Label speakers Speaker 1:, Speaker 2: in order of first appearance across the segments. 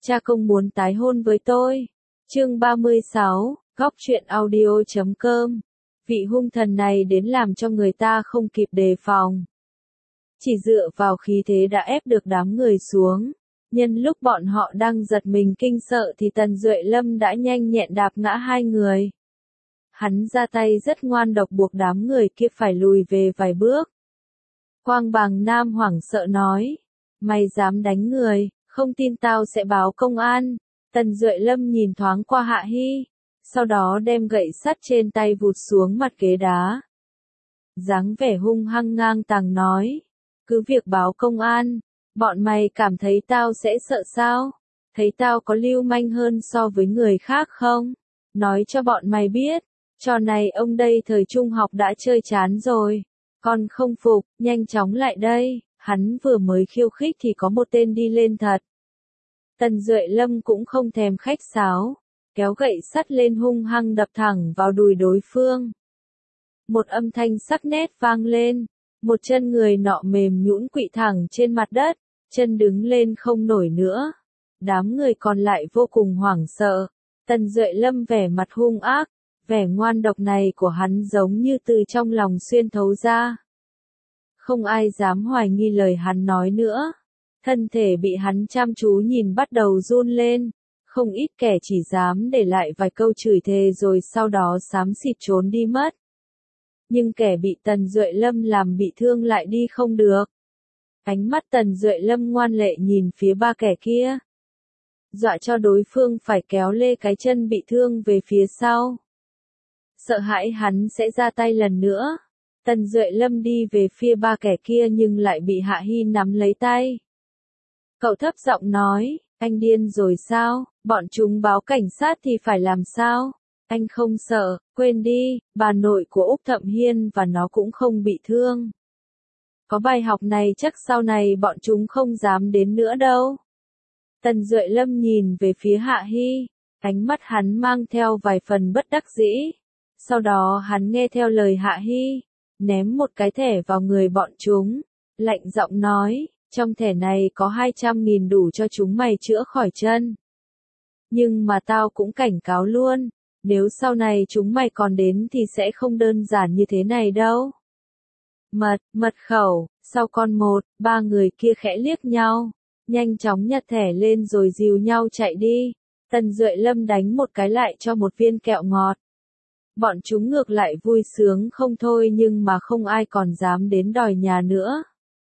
Speaker 1: cha không muốn tái hôn với tôi. Chương 36, Góc truyện audio.com. Vị hung thần này đến làm cho người ta không kịp đề phòng. Chỉ dựa vào khí thế đã ép được đám người xuống. Nhân lúc bọn họ đang giật mình kinh sợ thì Tần Duệ Lâm đã nhanh nhẹn đạp ngã hai người. Hắn ra tay rất ngoan độc buộc đám người kia phải lùi về vài bước. Quang Bàng Nam hoảng sợ nói, mày dám đánh người, không tin tao sẽ báo công an. Tần Duệ Lâm nhìn thoáng qua Hạ Hy, sau đó đem gậy sắt trên tay vụt xuống mặt ghế đá. Dáng vẻ hung hăng ngang tàng nói, cứ việc báo công an, bọn mày cảm thấy tao sẽ sợ sao? Thấy tao có lưu manh hơn so với người khác không? Nói cho bọn mày biết, trò này ông đây thời trung học đã chơi chán rồi. Còn không phục, nhanh chóng lại đây, hắn vừa mới khiêu khích thì có một tên đi lên thật. Tần Duệ Lâm cũng không thèm khách sáo, kéo gậy sắt lên hung hăng đập thẳng vào đùi đối phương. Một âm thanh sắc nét vang lên, một chân người nọ mềm nhũn quỵ thẳng trên mặt đất, chân đứng lên không nổi nữa. Đám người còn lại vô cùng hoảng sợ. Tần Duệ Lâm vẻ mặt hung ác, vẻ ngoan độc này của hắn giống như từ trong lòng xuyên thấu ra. Không ai dám hoài nghi lời hắn nói nữa. Thân thể bị hắn chăm chú nhìn bắt đầu run lên. Không ít kẻ chỉ dám để lại vài câu chửi thề rồi sau đó xám xịt trốn đi mất. Nhưng kẻ bị Tần Duệ Lâm làm bị thương lại đi không được. Ánh mắt Tần Duệ Lâm ngoan lệ nhìn phía ba kẻ kia. Dọa cho đối phương phải kéo lê cái chân bị thương về phía sau. Sợ hãi hắn sẽ ra tay lần nữa. Tần Duệ Lâm đi về phía ba kẻ kia nhưng lại bị Hạ Hy nắm lấy tay. Cậu thấp giọng nói, anh điên rồi sao, bọn chúng báo cảnh sát thì phải làm sao? Anh không sợ, quên đi, bà nội của Úc Thậm Hiên và nó cũng không bị thương. Có bài học này chắc sau này bọn chúng không dám đến nữa đâu. Tần Duệ Lâm nhìn về phía Hạ Hy, ánh mắt hắn mang theo vài phần bất đắc dĩ. Sau đó hắn nghe theo lời Hạ Hy, ném một cái thẻ vào người bọn chúng, lạnh giọng nói, trong thẻ này có 200.000 đủ cho chúng mày chữa khỏi chân. Nhưng mà tao cũng cảnh cáo luôn, nếu sau này chúng mày còn đến thì sẽ không đơn giản như thế này đâu. Mật khẩu, sau con một, ba người kia khẽ liếc nhau, nhanh chóng nhặt thẻ lên rồi dìu nhau chạy đi. Tần Duệ Lâm đánh một cái lại cho một viên kẹo ngọt. Bọn chúng ngược lại vui sướng không thôi nhưng mà không ai còn dám đến đòi nhà nữa.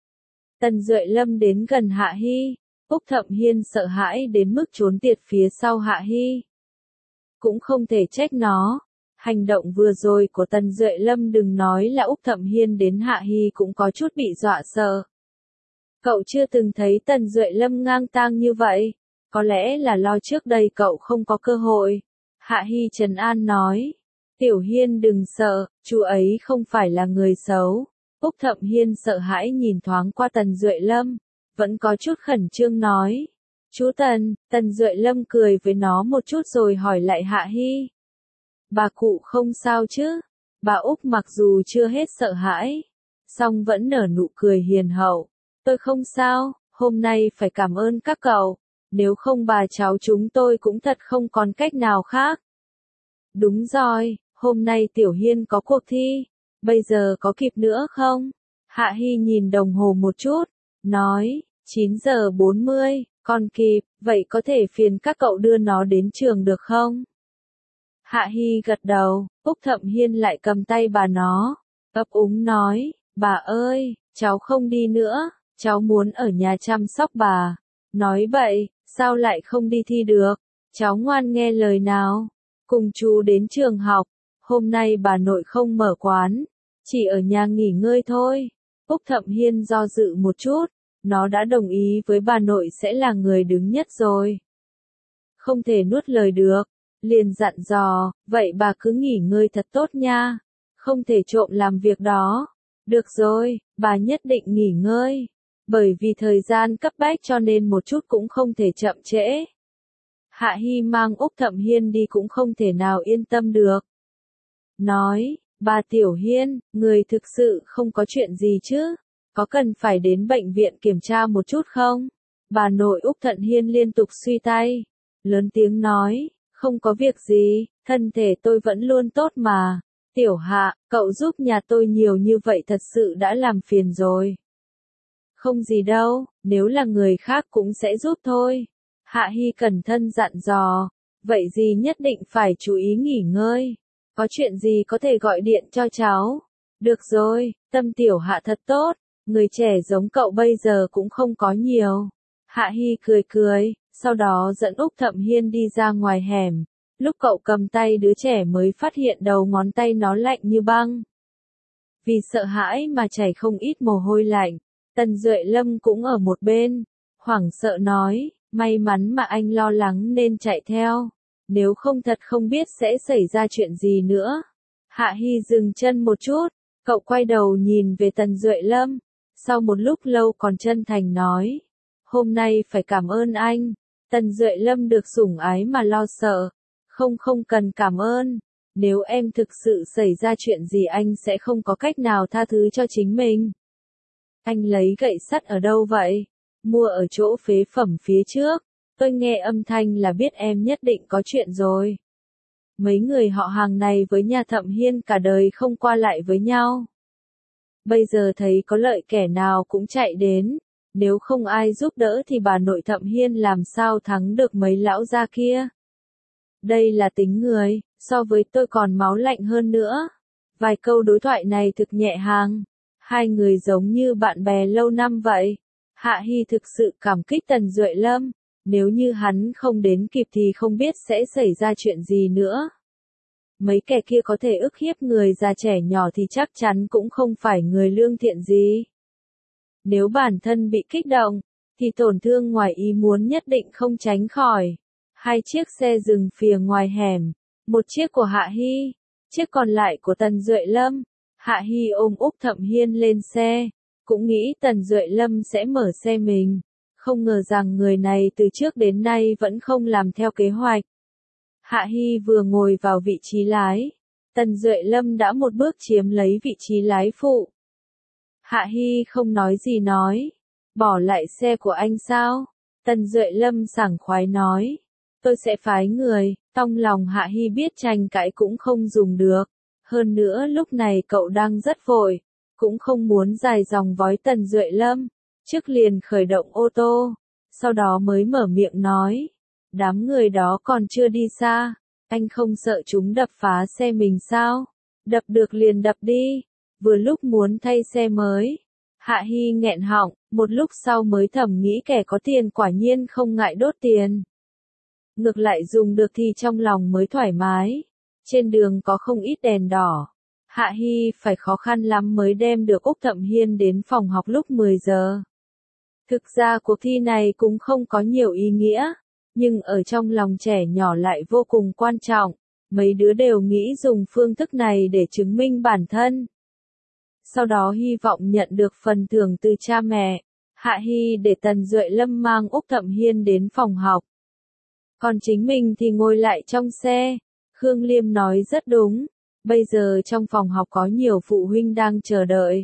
Speaker 1: Tần Duệ Lâm đến gần Hạ Hy, Úc Thậm Hiên sợ hãi đến mức trốn tiệt phía sau Hạ Hy. Cũng không thể trách nó. Hành động vừa rồi của Tần Duệ Lâm đừng nói là Úc Thậm Hiên đến Hạ Hy cũng có chút bị dọa sợ. Cậu chưa từng thấy Tần Duệ Lâm ngang tang như vậy, có lẽ là lo trước đây cậu không có cơ hội. Hạ Hy trấn an nói, Tiểu Hiên đừng sợ, chú ấy không phải là người xấu. Úc Thậm Hiên sợ hãi nhìn thoáng qua Tần Duệ Lâm, vẫn có chút khẩn trương nói. Chú Tần, Tần Duệ Lâm cười với nó một chút rồi hỏi lại Hạ Hy. Bà cụ không sao chứ? Bà Úc mặc dù chưa hết sợ hãi, song vẫn nở nụ cười hiền hậu. Tôi không sao, hôm nay phải cảm ơn các cậu, nếu không bà cháu chúng tôi cũng thật không còn cách nào khác. Đúng rồi, hôm nay Tiểu Hiên có cuộc thi, bây giờ có kịp nữa không? Hạ Hy nhìn đồng hồ một chút, nói, 9 giờ 40, còn kịp, vậy có thể phiền các cậu đưa nó đến trường được không? Hạ Hy gật đầu, Úc Thậm Hiên lại cầm tay bà nó, ấp úng nói, bà ơi, cháu không đi nữa, cháu muốn ở nhà chăm sóc bà. Nói vậy, sao lại không đi thi được? Cháu ngoan nghe lời nào, cùng chú đến trường học, hôm nay bà nội không mở quán, chỉ ở nhà nghỉ ngơi thôi. Úc Thậm Hiên do dự một chút, nó đã đồng ý với bà nội sẽ là người đứng nhất rồi. Không thể nuốt lời được, liền dặn dò, vậy bà cứ nghỉ ngơi thật tốt nha, không thể trộm làm việc đó. Được rồi, bà nhất định nghỉ ngơi, bởi vì thời gian cấp bách cho nên một chút cũng không thể chậm trễ. Hạ Hy mang Úc Thậm Hiên đi cũng không thể nào yên tâm được. Nói, bà Tiểu Hiên, người thực sự không có chuyện gì chứ? Có cần phải đến bệnh viện kiểm tra một chút không? Bà nội Úc Thận Hiên liên tục suy tay, lớn tiếng nói, không có việc gì, thân thể tôi vẫn luôn tốt mà. Tiểu Hạ, cậu giúp nhà tôi nhiều như vậy thật sự đã làm phiền rồi. Không gì đâu, nếu là người khác cũng sẽ giúp thôi. Hạ Hy cẩn thận dặn dò, vậy gì nhất định phải chú ý nghỉ ngơi. Có chuyện gì có thể gọi điện cho cháu. Được rồi, tâm Tiểu Hạ thật tốt, người trẻ giống cậu bây giờ cũng không có nhiều. Hạ Hy cười cười, sau đó dẫn Úc Thận Hiên đi ra ngoài hẻm. Lúc cậu cầm tay đứa trẻ mới phát hiện đầu ngón tay nó lạnh như băng. Vì sợ hãi mà chảy không ít mồ hôi lạnh, Tần Duệ Lâm cũng ở một bên, hoảng sợ nói, may mắn mà anh lo lắng nên chạy theo, nếu không thật không biết sẽ xảy ra chuyện gì nữa. Hạ Hy dừng chân một chút, cậu quay đầu nhìn về Tần Duệ Lâm, sau một lúc lâu còn chân thành nói, hôm nay phải cảm ơn anh. Tần Duệ Lâm được sủng ái mà lo sợ, không cần cảm ơn, nếu em thực sự xảy ra chuyện gì anh sẽ không có cách nào tha thứ cho chính mình. Anh lấy gậy sắt ở đâu vậy? Mua ở chỗ phế phẩm phía trước, tôi nghe âm thanh là biết em nhất định có chuyện rồi. Mấy người họ hàng này với nhà Thận Hiên cả đời không qua lại với nhau. Bây giờ thấy có lợi kẻ nào cũng chạy đến, nếu không ai giúp đỡ thì bà nội Thận Hiên làm sao thắng được mấy lão gia kia. Đây là tính người, so với tôi còn máu lạnh hơn nữa. Vài câu đối thoại này thực nhẹ hàng. Hai người giống như bạn bè lâu năm vậy. Hạ Hy thực sự cảm kích Tần Duệ Lâm. Nếu như hắn không đến kịp thì không biết sẽ xảy ra chuyện gì nữa. Mấy kẻ kia có thể ức hiếp người già trẻ nhỏ thì chắc chắn cũng không phải người lương thiện gì. Nếu bản thân bị kích động, thì tổn thương ngoài ý muốn nhất định không tránh khỏi. Hai chiếc xe dừng phía ngoài hẻm, một chiếc của Hạ Hy, chiếc còn lại của Tần Duệ Lâm. Hạ Hy ôm Úc Thận Hiên lên xe, cũng nghĩ Tần Duệ Lâm sẽ mở xe mình, không ngờ rằng người này từ trước đến nay vẫn không làm theo kế hoạch. Hạ Hy vừa ngồi vào vị trí lái, Tần Duệ Lâm đã một bước chiếm lấy vị trí lái phụ. Hạ Hy không nói gì nói, bỏ lại xe của anh sao? Tần Duệ Lâm sảng khoái nói, tôi sẽ phái người. Trong lòng Hạ Hy biết tranh cãi cũng không dùng được. Hơn nữa lúc này cậu đang rất vội, cũng không muốn dài dòng vói Tần Duệ Lâm. Trước liền khởi động ô tô, sau đó mới mở miệng nói, đám người đó còn chưa đi xa, anh không sợ chúng đập phá xe mình sao? Đập được liền đập đi, vừa lúc muốn thay xe mới. Hạ Hy nghẹn họng, một lúc sau mới thầm nghĩ kẻ có tiền quả nhiên không ngại đốt tiền. Ngược lại dùng được thì trong lòng mới thoải mái. Trên đường có không ít đèn đỏ. Hạ Hy phải khó khăn lắm mới đem được Úc Thận Hiên đến phòng học lúc 10 giờ. Thực ra cuộc thi này cũng không có nhiều ý nghĩa, nhưng ở trong lòng trẻ nhỏ lại vô cùng quan trọng. Mấy đứa đều nghĩ dùng phương thức này để chứng minh bản thân. Sau đó hy vọng nhận được phần thưởng từ cha mẹ. Hạ Hy để Tần Duệ Lâm mang Úc Thận Hiên đến phòng học. Còn chính mình thì ngồi lại trong xe. Khương Liêm nói rất đúng. Bây giờ trong phòng học có nhiều phụ huynh đang chờ đợi.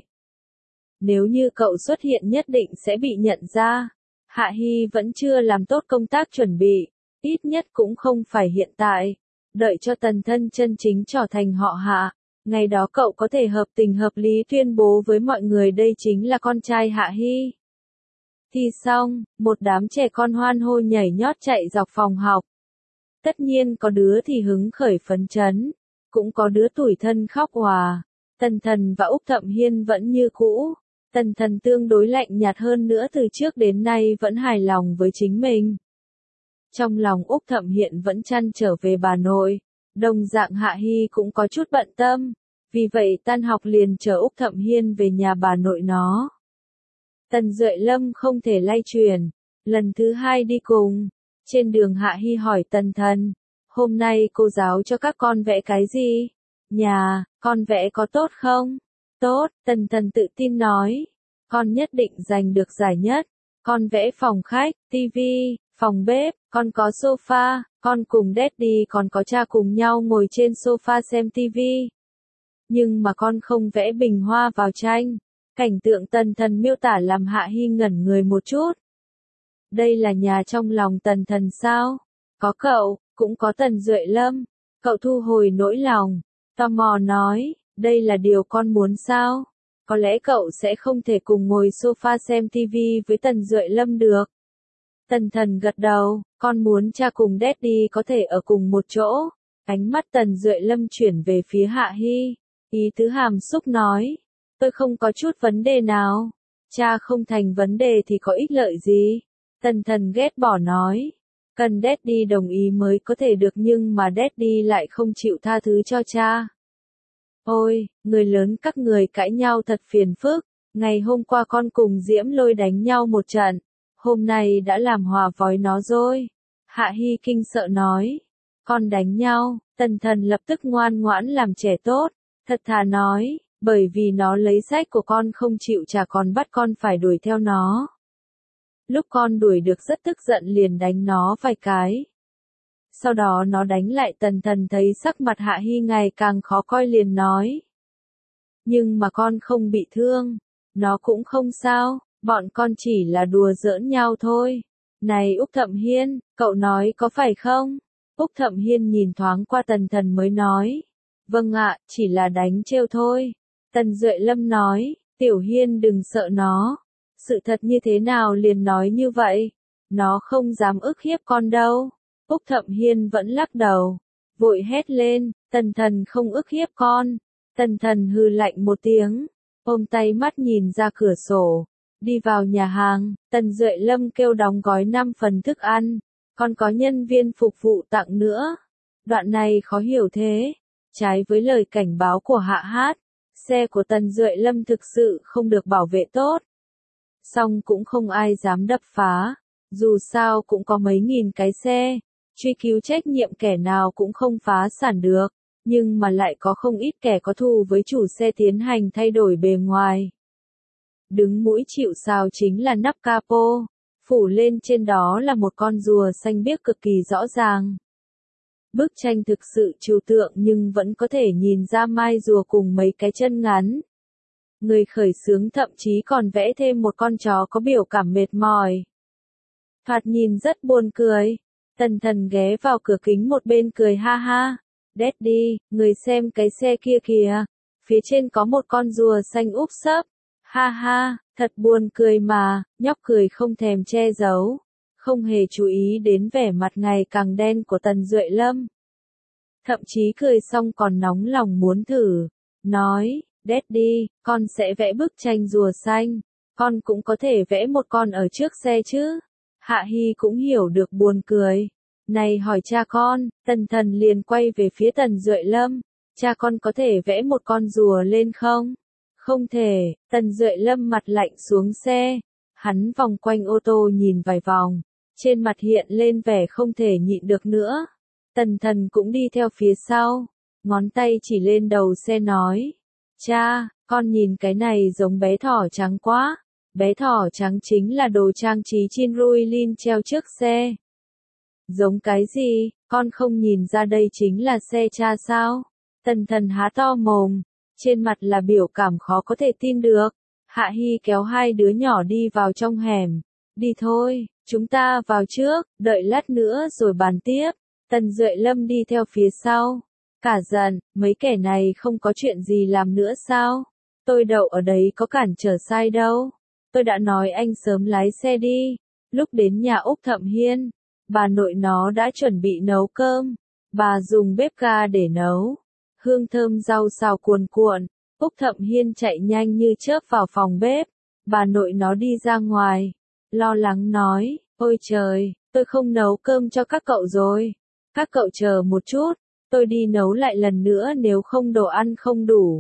Speaker 1: Nếu như cậu xuất hiện nhất định sẽ bị nhận ra. Hạ Hy vẫn chưa làm tốt công tác chuẩn bị. Ít nhất cũng không phải hiện tại. Đợi cho Tần thân chân chính trở thành họ Hạ. Ngày đó cậu có thể hợp tình hợp lý tuyên bố với mọi người đây chính là con trai Hạ Hy. Thì xong, một đám trẻ con hoan hô nhảy nhót chạy dọc phòng học. Tất nhiên có đứa thì hứng khởi phấn chấn, cũng có đứa tủi thân khóc òa. Tần Thần và Úc Thận Hiên vẫn như cũ. Tần Thần tương đối lạnh nhạt hơn nữa, từ trước đến nay vẫn hài lòng với chính mình. Trong lòng Úc Thận Hiên vẫn trăn trở về bà nội. Đồng dạng Hạ Hy cũng có chút bận tâm. Vì vậy tan học liền chở Úc Thận Hiên về nhà bà nội nó. Tần Duệ Lâm không thể lay chuyển. Lần thứ hai đi cùng. Trên đường Hạ Hy hỏi Tần Thần, hôm nay cô giáo cho các con vẽ cái gì? Nhà, con vẽ có tốt không? Tốt, Tần Thần tự tin nói. Con nhất định giành được giải nhất. Con vẽ phòng khách, tivi, phòng bếp, con có sofa, con cùng Daddy còn có cha cùng nhau ngồi trên sofa xem tivi. Nhưng mà con không vẽ bình hoa vào tranh. Cảnh tượng Tần Thần miêu tả làm Hạ Hy ngẩn người một chút. Đây là nhà trong lòng Tần Thần sao? Có cậu, cũng có Tần Duệ Lâm. Cậu thu hồi nỗi lòng, tò mò nói, đây là điều con muốn sao? Có lẽ cậu sẽ không thể cùng ngồi sofa xem TV với Tần Duệ Lâm được. Tần Thần gật đầu, con muốn cha cùng Daddy có thể ở cùng một chỗ. Ánh mắt Tần Duệ Lâm chuyển về phía Hạ Hi. Ý tứ hàm xúc nói, tôi không có chút vấn đề nào. Cha không thành vấn đề thì có ích lợi gì? Tần Thần ghét bỏ nói. Cần Daddy đồng ý mới có thể được nhưng mà Daddy lại không chịu tha thứ cho cha. Ôi, người lớn các người cãi nhau thật phiền phức. Ngày hôm qua con cùng Diễm Lôi đánh nhau một trận. Hôm nay đã làm hòa vói nó rồi. Hạ Hi kinh sợ nói. Con đánh nhau, Tần Thần lập tức ngoan ngoãn làm trẻ tốt. Thật thà nói, bởi vì nó lấy sách của con không chịu trả còn bắt con phải đuổi theo nó. Lúc con đuổi được rất tức giận liền đánh nó vài cái. Sau đó nó đánh lại. Tần Thần thấy sắc mặt Hạ Hi ngày càng khó coi liền nói. Nhưng mà con không bị thương. Nó cũng không sao, bọn con chỉ là đùa giỡn nhau thôi. Này Úc Thậm Hiên, cậu nói có phải không? Úc Thậm Hiên nhìn thoáng qua Tần Thần mới nói. Vâng ạ, chỉ là đánh trêu thôi. Tần Duệ Lâm nói, Tiểu Hiên đừng sợ nó. Sự thật như thế nào liền nói như vậy? Nó không dám ức hiếp con đâu. Úc Thậm Hiên vẫn lắc đầu. Vội hét lên, Tần Thần không ức hiếp con. Tần Thần hừ lạnh một tiếng. Ôm tay mắt nhìn ra cửa sổ. Đi vào nhà hàng, Tần Duệ Lâm kêu đóng gói 5 phần thức ăn. Còn có nhân viên phục vụ tặng nữa. Đoạn này khó hiểu thế. Trái với lời cảnh báo của Hạ Hát, xe của Tần Duệ Lâm thực sự không được bảo vệ tốt. Song cũng không ai dám đập phá. Dù sao cũng có mấy nghìn cái xe. Truy cứu trách nhiệm kẻ nào cũng không phá sản được. Nhưng mà lại có không ít kẻ có thù với chủ xe tiến hành thay đổi bề ngoài. Đứng mũi chịu sào chính là nắp capo. Phủ lên trên đó là một con rùa xanh biếc cực kỳ rõ ràng. Bức tranh thực sự trừu tượng nhưng vẫn có thể nhìn ra mai rùa cùng mấy cái chân ngắn. Người khởi xướng thậm chí còn vẽ thêm một con chó có biểu cảm mệt mỏi. Thoạt nhìn rất buồn cười. Tần Thần ghé vào cửa kính một bên cười ha ha. Daddy, người xem cái xe kia kìa. Phía trên có một con rùa xanh úp sấp. Ha ha, thật buồn cười mà, nhóc cười không thèm che giấu. Không hề chú ý đến vẻ mặt ngày càng đen của Tần Duệ Lâm. Thậm chí cười xong còn nóng lòng muốn thử. Nói, Daddy, con sẽ vẽ bức tranh rùa xanh. Con cũng có thể vẽ một con ở trước xe chứ. Hạ Hi cũng hiểu được buồn cười. Này hỏi cha con, Tần Thần liền quay về phía Tần Duệ Lâm. Cha con có thể vẽ một con rùa lên không? Không thể, Tần Duệ Lâm mặt lạnh xuống xe. Hắn vòng quanh ô tô nhìn vài vòng. Trên mặt hiện lên vẻ không thể nhịn được nữa. Tần Thần cũng đi theo phía sau. Ngón tay chỉ lên đầu xe nói. Cha, con nhìn cái này giống bé thỏ trắng quá. Bé thỏ trắng chính là đồ trang trí trên Ruilin treo trước xe. Giống cái gì, con không nhìn ra đây chính là xe cha sao? Tần Thần há to mồm, trên mặt là biểu cảm khó có thể tin được. Hạ Hi kéo hai đứa nhỏ đi vào trong hẻm. Đi thôi, chúng ta vào trước, đợi lát nữa rồi bàn tiếp. Tần Duệ Lâm đi theo phía sau. Cả giận, mấy kẻ này không có chuyện gì làm nữa sao? Tôi đậu ở đấy có cản trở sai đâu. Tôi đã nói anh sớm lái xe đi. Lúc đến nhà Úc Thậm Hiên, bà nội nó đã chuẩn bị nấu cơm. Bà dùng bếp ga để nấu. Hương thơm rau xào cuồn cuộn. Úc Thậm Hiên chạy nhanh như chớp vào phòng bếp. Bà nội nó đi ra ngoài. Lo lắng nói, ôi trời, tôi không nấu cơm cho các cậu rồi. Các cậu chờ một chút, tôi đi nấu lại lần nữa nếu không đồ ăn không đủ.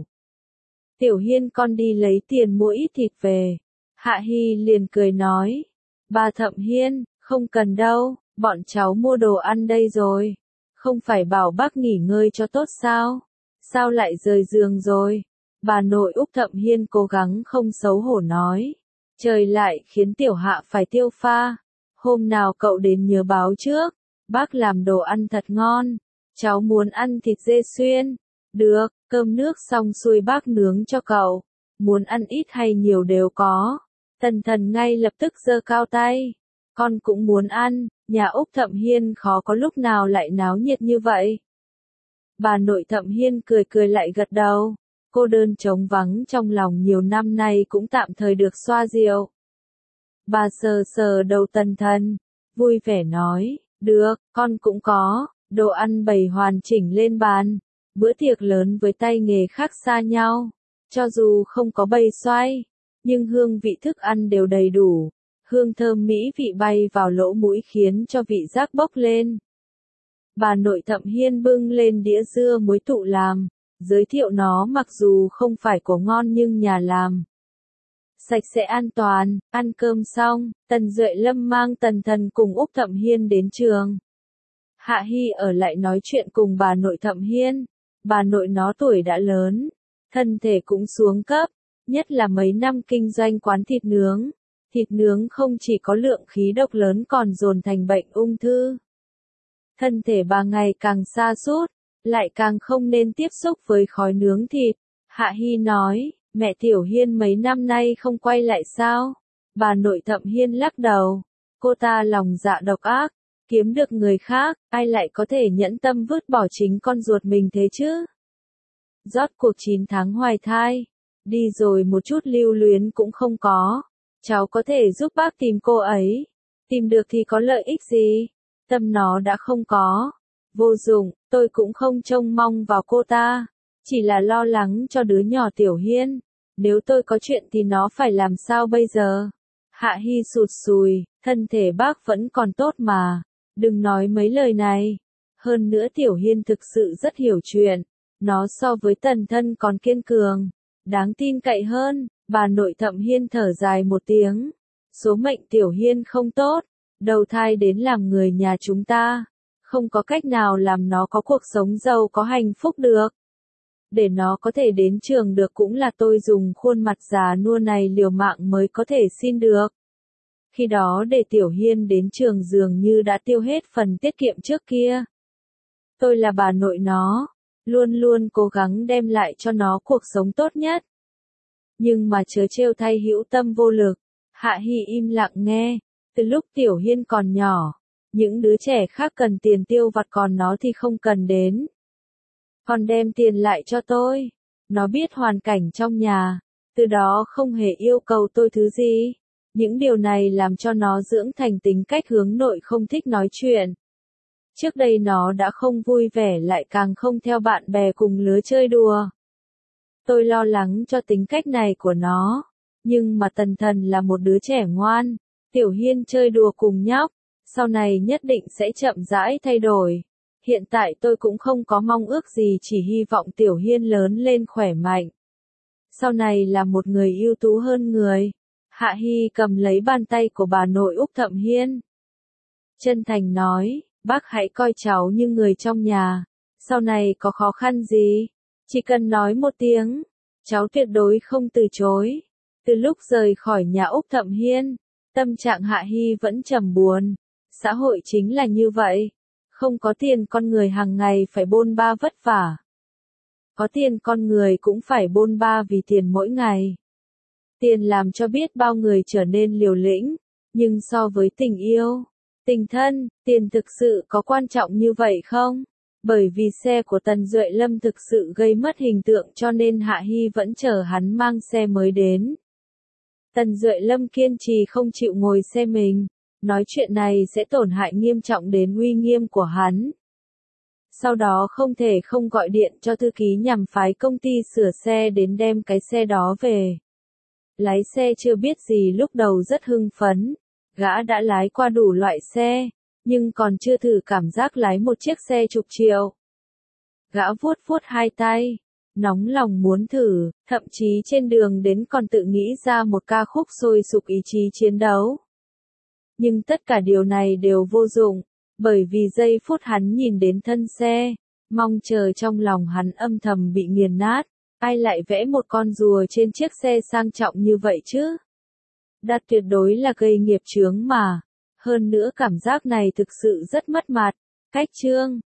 Speaker 1: Tiểu Hiên con đi lấy tiền mua ít thịt về. Hạ Hi liền cười nói. Bà Thậm Hiên, không cần đâu, bọn cháu mua đồ ăn đây rồi. Không phải bảo bác nghỉ ngơi cho tốt sao? Sao lại rời giường rồi? Bà nội Úc Thậm Hiên cố gắng không xấu hổ nói. Trời lại khiến tiểu Hạ phải tiêu pha. Hôm nào cậu đến nhớ báo trước. Bác làm đồ ăn thật ngon. Cháu muốn ăn thịt dê xuyên. Được, cơm nước xong xuôi bác nướng cho cậu. Muốn ăn ít hay nhiều đều có. Tần Thần ngay lập tức giơ cao tay. con cũng muốn ăn, nhà Úc Thậm Hiên khó có lúc nào lại náo nhiệt như vậy. Bà nội Thậm Hiên cười cười lại gật đầu, cô đơn trống vắng trong lòng nhiều năm nay cũng tạm thời được xoa dịu. Bà sờ sờ đầu Tần Thần, vui vẻ nói, được, con cũng có, đồ ăn bày hoàn chỉnh lên bàn, bữa tiệc lớn với tay nghề khác xa nhau, cho dù không có bày xoay, nhưng hương vị thức ăn đều đầy đủ, hương thơm mỹ vị bay vào lỗ mũi khiến cho vị giác bốc lên. Bà nội Thậm Hiên bưng lên đĩa dưa muối tự làm, giới thiệu nó mặc dù không phải của ngon nhưng nhà làm. Sạch sẽ an toàn, ăn cơm xong, Tần Duệ Lâm mang Tần Thần cùng Úc Thậm Hiên đến trường. Hạ Hy ở lại nói chuyện cùng bà nội Thậm Hiên, bà nội nó tuổi đã lớn, thân thể cũng xuống cấp, nhất là mấy năm kinh doanh quán thịt nướng không chỉ có lượng khí độc lớn còn dồn thành bệnh ung thư. Thân thể bà ngày càng sa sút, lại càng không nên tiếp xúc với khói nướng thịt. Hạ Hy nói, mẹ Tiểu Hiên mấy năm nay không quay lại sao? Bà nội Thậm Hiên lắc đầu, cô ta lòng dạ độc ác, kiếm được người khác, ai lại có thể nhẫn tâm vứt bỏ chính con ruột mình thế chứ? Rốt cuộc 9 tháng hoài thai, đi rồi một chút lưu luyến cũng không có, cháu có thể giúp bác tìm cô ấy, tìm được thì có lợi ích gì? Tâm nó đã không có, vô dụng, tôi cũng không trông mong vào cô ta, chỉ là lo lắng cho đứa nhỏ Tiểu Hiên, nếu tôi có chuyện thì nó phải làm sao bây giờ? Hạ Hy sụt sùi, thân thể bác vẫn còn tốt mà, đừng nói mấy lời này, hơn nữa Tiểu Hiên thực sự rất hiểu chuyện, nó so với Tần Thân còn kiên cường, đáng tin cậy hơn. Bà nội Thậm Hiên thở dài một tiếng, số mệnh Tiểu Hiên không tốt, đầu thai đến làm người nhà chúng ta, không có cách nào làm nó có cuộc sống giàu có hạnh phúc được. Để nó có thể đến trường được cũng là tôi dùng khuôn mặt già nua này liều mạng mới có thể xin được. Khi đó để Tiểu Hiên đến trường dường như đã tiêu hết phần tiết kiệm trước kia. Tôi là bà nội nó, luôn luôn cố gắng đem lại cho nó cuộc sống tốt nhất. Nhưng mà chớ trêu thay hữu tâm vô lực, Hạ Hy im lặng nghe, từ lúc Tiểu Hiên còn nhỏ, những đứa trẻ khác cần tiền tiêu vặt còn nó thì không cần đến. Còn đem tiền lại cho tôi, nó biết hoàn cảnh trong nhà, từ đó không hề yêu cầu tôi thứ gì. Những điều này làm cho nó dưỡng thành tính cách hướng nội không thích nói chuyện. Trước đây nó đã không vui vẻ lại càng không theo bạn bè cùng lứa chơi đùa. Tôi lo lắng cho tính cách này của nó, nhưng mà Tần Thần là một đứa trẻ ngoan, Tiểu Hiên chơi đùa cùng nhóc, sau này nhất định sẽ chậm rãi thay đổi. Hiện tại tôi cũng không có mong ước gì, chỉ hy vọng Tiểu Hiên lớn lên khỏe mạnh. Sau này là một người ưu tú hơn người. Hạ Hy cầm lấy bàn tay của bà nội Úc Thậm Hiên. Chân thành nói, bác hãy coi cháu như người trong nhà, sau này có khó khăn gì, chỉ cần nói một tiếng, cháu tuyệt đối không từ chối. Từ lúc rời khỏi nhà Úc Thậm Hiên, tâm trạng Hạ Hy vẫn trầm buồn. Xã hội chính là như vậy, không có tiền con người hàng ngày phải bôn ba vất vả. Có tiền con người cũng phải bôn ba vì tiền mỗi ngày. Tiền làm cho biết bao người trở nên liều lĩnh, nhưng so với tình yêu, tình thân, tiền thực sự có quan trọng như vậy không? Bởi vì xe của Tần Duệ Lâm thực sự gây mất hình tượng cho nên Hạ Hy vẫn chờ hắn mang xe mới đến. Tần Duệ Lâm kiên trì không chịu ngồi xe mình, nói chuyện này sẽ tổn hại nghiêm trọng đến uy nghiêm của hắn. Sau đó không thể không gọi điện cho thư ký nhằm phái công ty sửa xe đến đem cái xe đó về. Lái xe chưa biết gì lúc đầu rất hưng phấn, gã đã lái qua đủ loại xe, nhưng còn chưa thử cảm giác lái một chiếc xe chục triệu. Gã vuốt vuốt hai tay, nóng lòng muốn thử, thậm chí trên đường đến còn tự nghĩ ra một ca khúc sôi sục ý chí chiến đấu. Nhưng tất cả điều này đều vô dụng, bởi vì giây phút hắn nhìn đến thân xe, mong chờ trong lòng hắn âm thầm bị nghiền nát. Ai lại vẽ một con rùa trên chiếc xe sang trọng như vậy chứ? Đặt tuyệt đối là gây nghiệp chướng mà. Hơn nữa cảm giác này thực sự rất mất mặt. Cách chương